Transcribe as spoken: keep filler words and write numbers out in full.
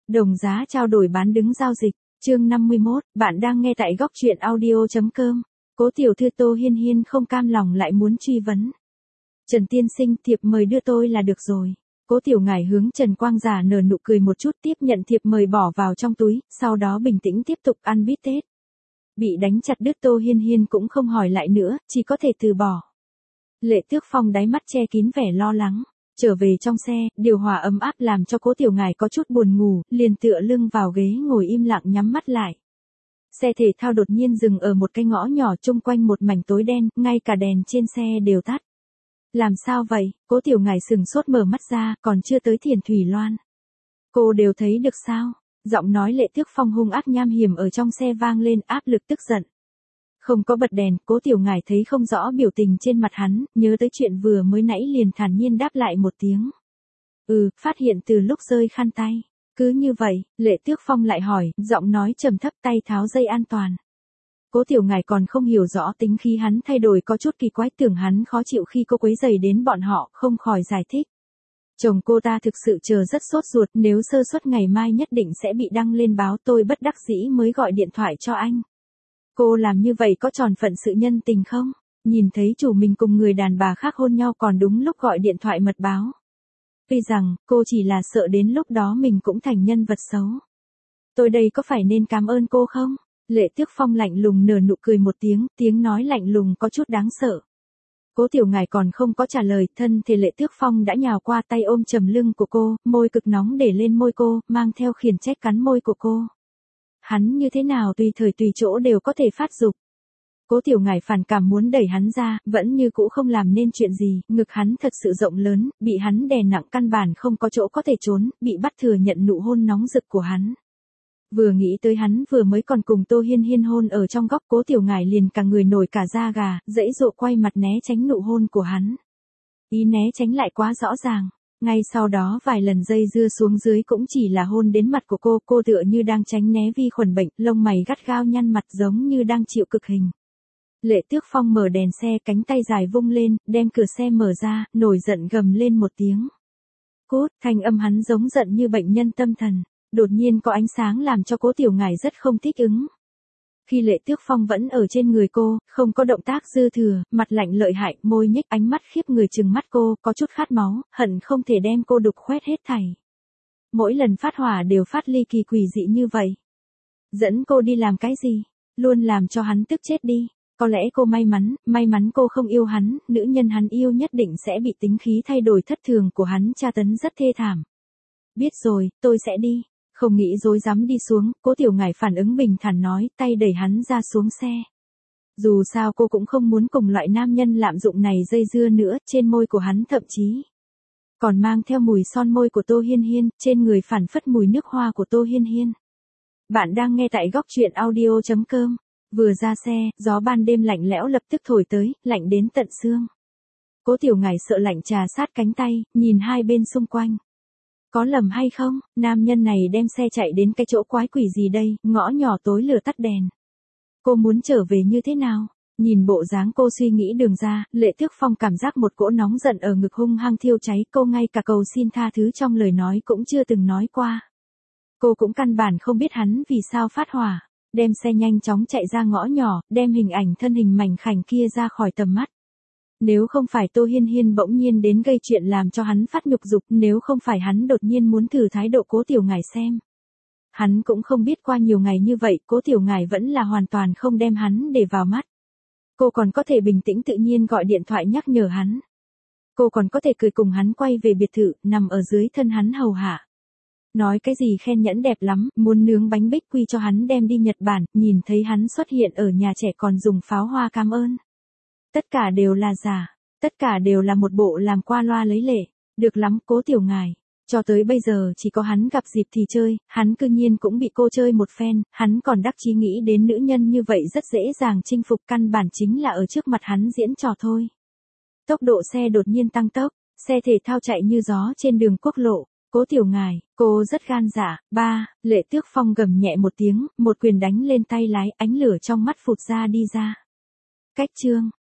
Đồng giá trao đổi bán đứng giao dịch. Chương năm mươi mốt, bạn đang nghe tại góc truyện audio.com. Cố tiểu thư Tô Hiên Hiên không cam lòng lại muốn truy vấn. Trần tiên sinh, thiệp mời đưa tôi là được rồi. Cố tiểu ngải hướng Trần Quang Giả nở nụ cười một chút, tiếp nhận thiệp mời bỏ vào trong túi, sau đó bình tĩnh tiếp tục ăn bít tết. Bị đánh chặt đứt Tô Hiên Hiên cũng không hỏi lại nữa, chỉ có thể từ bỏ. Lệ Tước Phong đáy mắt che kín vẻ lo lắng. Trở về trong xe, điều hòa ấm áp làm cho Cố tiểu ngải có chút buồn ngủ, liền tựa lưng vào ghế ngồi im lặng nhắm mắt lại. Xe thể thao đột nhiên dừng ở một cái ngõ nhỏ, chung quanh một mảnh tối đen, ngay cả đèn trên xe đều tắt. Làm sao vậy? Cố tiểu ngải sừng sốt mở mắt ra, còn chưa tới Thiền Thủy Loan. Cô đều thấy được sao? Giọng nói Lệ Tước Phong hung ác nham hiểm ở trong xe vang lên, áp lực tức giận. Không có bật đèn, Cố tiểu ngải thấy không rõ biểu tình trên mặt hắn, nhớ tới chuyện vừa mới nãy liền thản nhiên đáp lại một tiếng. Ừ, phát hiện từ lúc rơi khăn tay. Cứ như vậy, Lệ Tước Phong lại hỏi, giọng nói trầm thấp, tay tháo dây an toàn. Cố tiểu ngải còn không hiểu rõ tính khí hắn thay đổi có chút kỳ quái, tưởng hắn khó chịu khi cô quấy rầy đến bọn họ, không khỏi giải thích. Chồng cô ta thực sự chờ rất sốt ruột, nếu sơ suất ngày mai nhất định sẽ bị đăng lên báo, tôi bất đắc dĩ mới gọi điện thoại cho anh. Cô làm như vậy có tròn phận sự nhân tình không? Nhìn thấy chủ mình cùng người đàn bà khác hôn nhau còn đúng lúc gọi điện thoại mật báo. Tuy rằng, cô chỉ là sợ đến lúc đó mình cũng thành nhân vật xấu. Tôi đây có phải nên cảm ơn cô không? Lệ Tước Phong lạnh lùng nở nụ cười một tiếng, tiếng nói lạnh lùng có chút đáng sợ. Cố tiểu ngải còn không có trả lời, thân thể Lệ Tước Phong đã nhào qua, tay ôm chầm lưng của cô, môi cực nóng để lên môi cô, mang theo khiển trách cắn môi của cô. Hắn như thế nào tùy thời tùy chỗ đều có thể phát dục. Cố tiểu ngải phản cảm muốn đẩy hắn ra, vẫn như cũ không làm nên chuyện gì, ngực hắn thật sự rộng lớn, bị hắn đè nặng căn bản không có chỗ có thể trốn, bị bắt thừa nhận nụ hôn nóng rực của hắn. Vừa nghĩ tới hắn vừa mới còn cùng Tô Hiên Hiên hôn ở trong góc, Cố tiểu ngải liền cả người nổi cả da gà, dãy dụa quay mặt né tránh nụ hôn của hắn. Ý né tránh lại quá rõ ràng. Ngay sau đó vài lần dây dưa xuống dưới cũng chỉ là hôn đến mặt của cô, cô tựa như đang tránh né vi khuẩn bệnh, lông mày gắt gao nhăn mặt giống như đang chịu cực hình. Lệ Tước Phong mở đèn xe, cánh tay dài vung lên, đem cửa xe mở ra, nổi giận gầm lên một tiếng. Cút, thanh âm hắn giống giận như bệnh nhân tâm thần, đột nhiên có ánh sáng làm cho Cố tiểu ngải rất không thích ứng. Khi Lệ Tước Phong vẫn ở trên người cô, không có động tác dư thừa, mặt lạnh lợi hại, môi nhếch, ánh mắt khiếp người trừng mắt cô, có chút khát máu, hận không thể đem cô đục khoét hết thảy. Mỗi lần phát hỏa đều phát ly kỳ quỷ dị như vậy. Dẫn cô đi làm cái gì? Luôn làm cho hắn tức chết đi. Có lẽ cô may mắn, may mắn cô không yêu hắn, nữ nhân hắn yêu nhất định sẽ bị tính khí thay đổi thất thường của hắn tra tấn rất thê thảm. Biết rồi, tôi sẽ đi. Không nghĩ dối dám đi xuống, Cố tiểu ngải phản ứng bình thản nói, tay đẩy hắn ra xuống xe. Dù sao cô cũng không muốn cùng loại nam nhân lạm dụng này dây dưa nữa, trên môi của hắn thậm chí còn mang theo mùi son môi của Tô Hiên Hiên, trên người phản phất mùi nước hoa của Tô Hiên Hiên. Bạn đang nghe tại góc truyện audio.com. Vừa ra xe, gió ban đêm lạnh lẽo lập tức thổi tới, lạnh đến tận xương. Cố tiểu ngải sợ lạnh trà sát cánh tay, nhìn hai bên xung quanh. Có lầm hay không, nam nhân này đem xe chạy đến cái chỗ quái quỷ gì đây, ngõ nhỏ tối lửa tắt đèn. Cô muốn trở về như thế nào? Nhìn bộ dáng cô suy nghĩ đường ra, Lệ Tước Phong cảm giác một cỗ nóng giận ở ngực hung hăng thiêu cháy, cô ngay cả cầu xin tha thứ trong lời nói cũng chưa từng nói qua. Cô cũng căn bản không biết hắn vì sao phát hỏa, đem xe nhanh chóng chạy ra ngõ nhỏ, đem hình ảnh thân hình mảnh khảnh kia ra khỏi tầm mắt. Nếu không phải Tô Hiên Hiên bỗng nhiên đến gây chuyện làm cho hắn phát nhục dục, nếu không phải hắn đột nhiên muốn thử thái độ Cố tiểu ngải xem. Hắn cũng không biết qua nhiều ngày như vậy, Cố tiểu ngải vẫn là hoàn toàn không đem hắn để vào mắt. Cô còn có thể bình tĩnh tự nhiên gọi điện thoại nhắc nhở hắn. Cô còn có thể cười cùng hắn quay về biệt thự, nằm ở dưới thân hắn hầu hạ. Nói cái gì khen nhẫn đẹp lắm, muốn nướng bánh bích quy cho hắn đem đi Nhật Bản, nhìn thấy hắn xuất hiện ở nhà trẻ còn dùng pháo hoa cảm ơn. Tất cả đều là giả, tất cả đều là một bộ làm qua loa lấy lệ. Được lắm, Cố tiểu ngải. Cho tới bây giờ chỉ có hắn gặp dịp thì chơi, hắn cư nhiên cũng bị cô chơi một phen, hắn còn đắc chí nghĩ đến nữ nhân như vậy rất dễ dàng chinh phục, căn bản chính là ở trước mặt hắn diễn trò thôi. Tốc độ xe đột nhiên tăng tốc, xe thể thao chạy như gió trên đường quốc lộ. Cố tiểu ngải, cô rất gan dạ. Ba, Lệ Tước Phong gầm nhẹ một tiếng, một quyền đánh lên tay lái, ánh lửa trong mắt phụt ra đi ra. Cách chương.